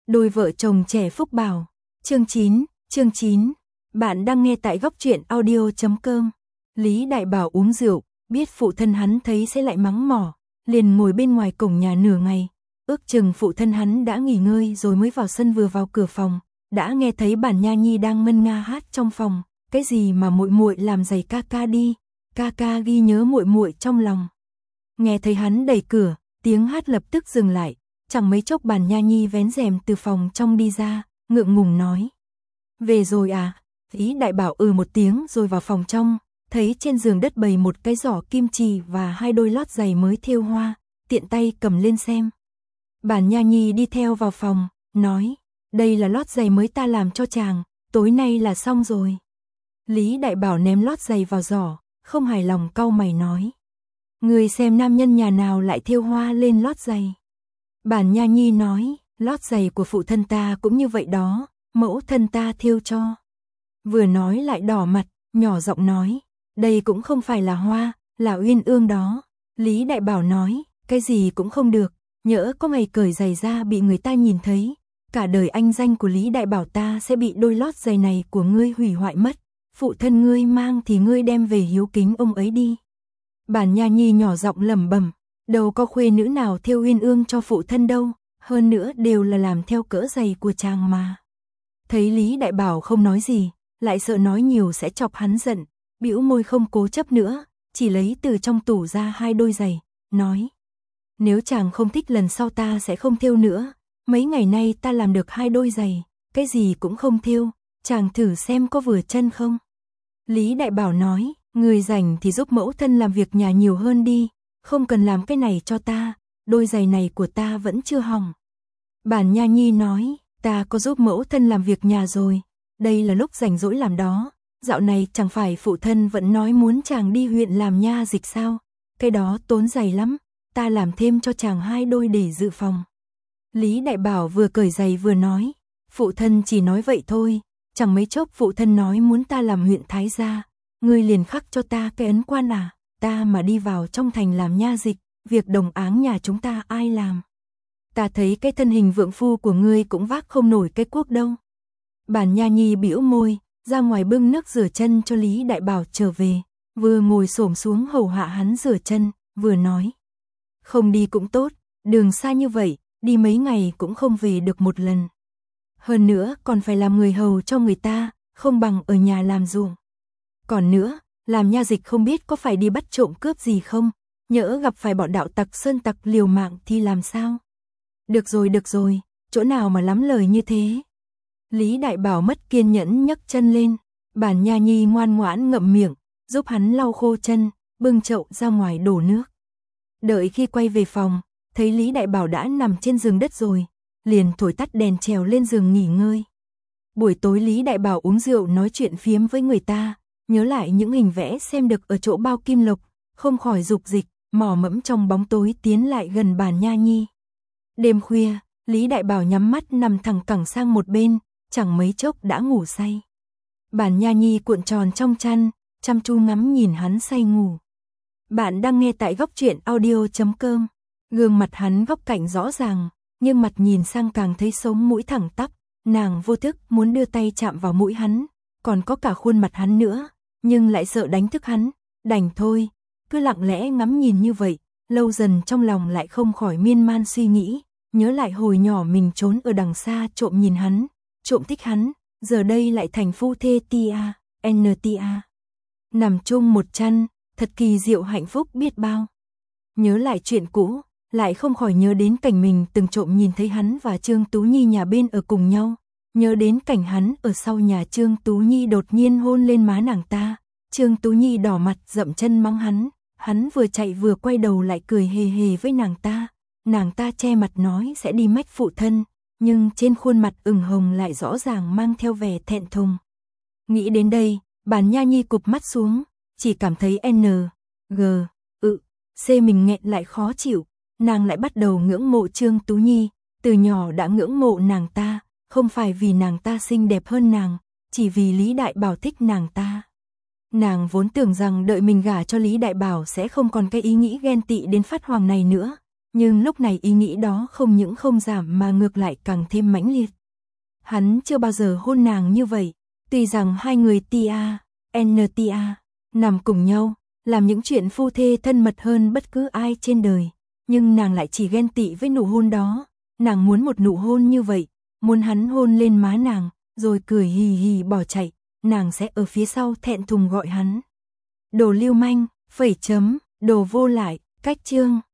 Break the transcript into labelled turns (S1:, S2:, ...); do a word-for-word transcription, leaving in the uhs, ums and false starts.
S1: Đôi vợ chồng trẻ phúc bảo. Chương chín, chương chín. Bạn đang nghe tại góc truyện audio chấm com. Lý Đại Bảo uống rượu, biết phụ thân hắn thấy sẽ lại mắng mỏ, liền ngồi bên ngoài cổng nhà nửa ngày. Ước chừng phụ thân hắn đã nghỉ ngơi rồi mới vào sân, vừa vào cửa phòng, đã nghe thấy Bản Nha Nhi đang ngân nga hát trong phòng. Cái gì mà muội muội làm giày ca ca đi, ca ca ghi nhớ muội muội trong lòng. Nghe thấy hắn đẩy cửa, tiếng hát lập tức dừng lại. Chẳng mấy chốc Bản Nha Nhi vén rèm từ phòng trong đi ra, ngượng ngùng nói: về rồi à? Lý Đại Bảo ừ một tiếng rồi vào phòng trong, thấy trên giường đất bày một cái giỏ kim chì và hai đôi lót giày mới thêu hoa, tiện tay cầm lên xem. Bản Nha Nhi đi theo vào phòng, nói: đây là lót giày mới ta làm cho chàng, tối nay là xong rồi. Lý Đại Bảo ném lót giày vào giỏ, không hài lòng cau mày nói: người xem nam nhân nhà nào lại thêu hoa lên lót giày. Bản Nha Nhi nói: lót giày của phụ thân ta cũng như vậy đó, mẫu thân ta thêu cho. Vừa nói lại đỏ mặt, nhỏ giọng nói: đây cũng không phải là hoa, là uyên ương đó. Lý Đại Bảo nói: cái gì cũng không được, nhỡ có ngày cởi giày ra bị người ta nhìn thấy, cả đời anh danh của Lý Đại Bảo ta sẽ bị đôi lót giày này của ngươi hủy hoại mất. Phụ thân ngươi mang thì ngươi đem về hiếu kính ông ấy đi. Bản Nha Nhi nhỏ giọng lẩm bẩm: đâu có khuê nữ nào thêu uyên ương cho phụ thân đâu, hơn nữa đều là làm theo cỡ giày của chàng mà. Thấy Lý Đại Bảo không nói gì, lại sợ nói nhiều sẽ chọc hắn giận, bĩu môi không cố chấp nữa, chỉ lấy từ trong tủ ra hai đôi giày, nói: nếu chàng không thích lần sau ta sẽ không thêu nữa, mấy ngày nay ta làm được hai đôi giày, cái gì cũng không thêu, chàng thử xem có vừa chân không. Lý Đại Bảo nói: người rảnh thì giúp mẫu thân làm việc nhà nhiều hơn đi, không cần làm cái này cho ta, đôi giày này của ta vẫn chưa hỏng. Bản Nha Nhi nói: ta có giúp mẫu thân làm việc nhà rồi, đây là lúc rảnh rỗi làm đó, dạo này chẳng phải phụ thân vẫn nói muốn chàng đi huyện làm nha dịch sao, cái đó tốn giày lắm, ta làm thêm cho chàng hai đôi để dự phòng. Lý Đại Bảo vừa cởi giày vừa nói: phụ thân chỉ nói vậy thôi, chẳng mấy chốc phụ thân nói muốn ta làm huyện thái gia, ngươi liền khắc cho ta cái ấn quan à, ta mà đi vào trong thành làm nha dịch, việc đồng áng nhà chúng ta ai làm? Ta thấy cái thân hình vượng phu của ngươi cũng vác không nổi cái cuốc đâu. Bản Nha Nhi bĩu môi, ra ngoài bưng nước rửa chân cho Lý Đại Bảo trở về, vừa ngồi xổm xuống hầu hạ hắn rửa chân, vừa nói: không đi cũng tốt, đường xa như vậy, đi mấy ngày cũng không về được một lần. Hơn nữa còn phải làm người hầu cho người ta, không bằng ở nhà làm ruộng. Còn nữa, làm nha dịch không biết có phải đi bắt trộm cướp gì không, nhỡ gặp phải bọn đạo tặc sơn tặc liều mạng thì làm sao? Được rồi được rồi, chỗ nào mà lắm lời như thế. Lý Đại Bảo mất kiên nhẫn nhấc chân lên, Bản Nha Nhi ngoan ngoãn ngậm miệng, giúp hắn lau khô chân, bưng chậu ra ngoài đổ nước. Đợi khi quay về phòng, thấy Lý Đại Bảo đã nằm trên giường đất rồi, liền thổi tắt đèn trèo lên giường nghỉ ngơi. Buổi tối Lý Đại Bảo uống rượu nói chuyện phiếm với người ta, nhớ lại những hình vẽ xem được ở chỗ bao kim lộc, không khỏi dục dịch, mò mẫm trong bóng tối tiến lại gần Bản Nha Nhi. Đêm khuya, Lý Đại Bảo nhắm mắt nằm thẳng cẳng sang một bên, chẳng mấy chốc đã ngủ say. Bản Nha Nhi cuộn tròn trong chăn, chăm chú ngắm nhìn hắn say ngủ. Bạn đang nghe tại góc truyện audio chấm com. Gương mặt hắn góc cạnh rõ ràng, nhưng mặt nhìn sang càng thấy sống mũi thẳng tắp, nàng vô thức muốn đưa tay chạm vào mũi hắn, còn có cả khuôn mặt hắn nữa, nhưng lại sợ đánh thức hắn, đành thôi, cứ lặng lẽ ngắm nhìn như vậy, lâu dần trong lòng lại không khỏi miên man suy nghĩ, nhớ lại hồi nhỏ mình trốn ở đằng xa trộm nhìn hắn, trộm thích hắn, giờ đây lại thành phu thê tia, ntia. Nằm chung một chăn, thật kỳ diệu hạnh phúc biết bao. Nhớ lại chuyện cũ, lại không khỏi nhớ đến cảnh mình từng trộm nhìn thấy hắn và Trương Tú Nhi nhà bên ở cùng nhau, nhớ đến cảnh hắn ở sau nhà Trương Tú Nhi đột nhiên hôn lên má nàng ta, Trương Tú Nhi đỏ mặt dậm chân mắng hắn, hắn vừa chạy vừa quay đầu lại cười hề hề với nàng ta, nàng ta che mặt nói sẽ đi mách phụ thân, nhưng trên khuôn mặt ửng hồng lại rõ ràng mang theo vẻ thẹn thùng. Nghĩ đến đây, Bản Nha Nhi cụp mắt xuống, chỉ cảm thấy n, g, ự, c mình nghẹn lại khó chịu, nàng lại bắt đầu ngưỡng mộ Trương Tú Nhi, từ nhỏ đã ngưỡng mộ nàng ta, không phải vì nàng ta xinh đẹp hơn nàng, chỉ vì Lý Đại Bảo thích nàng ta. Nàng vốn tưởng rằng đợi mình gả cho Lý Đại Bảo sẽ không còn cái ý nghĩ ghen tị đến phát hoàng này nữa, nhưng lúc này ý nghĩ đó không những không giảm mà ngược lại càng thêm mãnh liệt. Hắn chưa bao giờ hôn nàng như vậy, tuy rằng hai người tia, ntia, nằm cùng nhau, làm những chuyện phu thê thân mật hơn bất cứ ai trên đời, nhưng nàng lại chỉ ghen tị với nụ hôn đó, nàng muốn một nụ hôn như vậy, muốn hắn hôn lên má nàng, rồi cười hì hì bỏ chạy, nàng sẽ ở phía sau thẹn thùng gọi hắn. Đồ lưu manh, phẩy chấm, đồ vô lại, cách chương.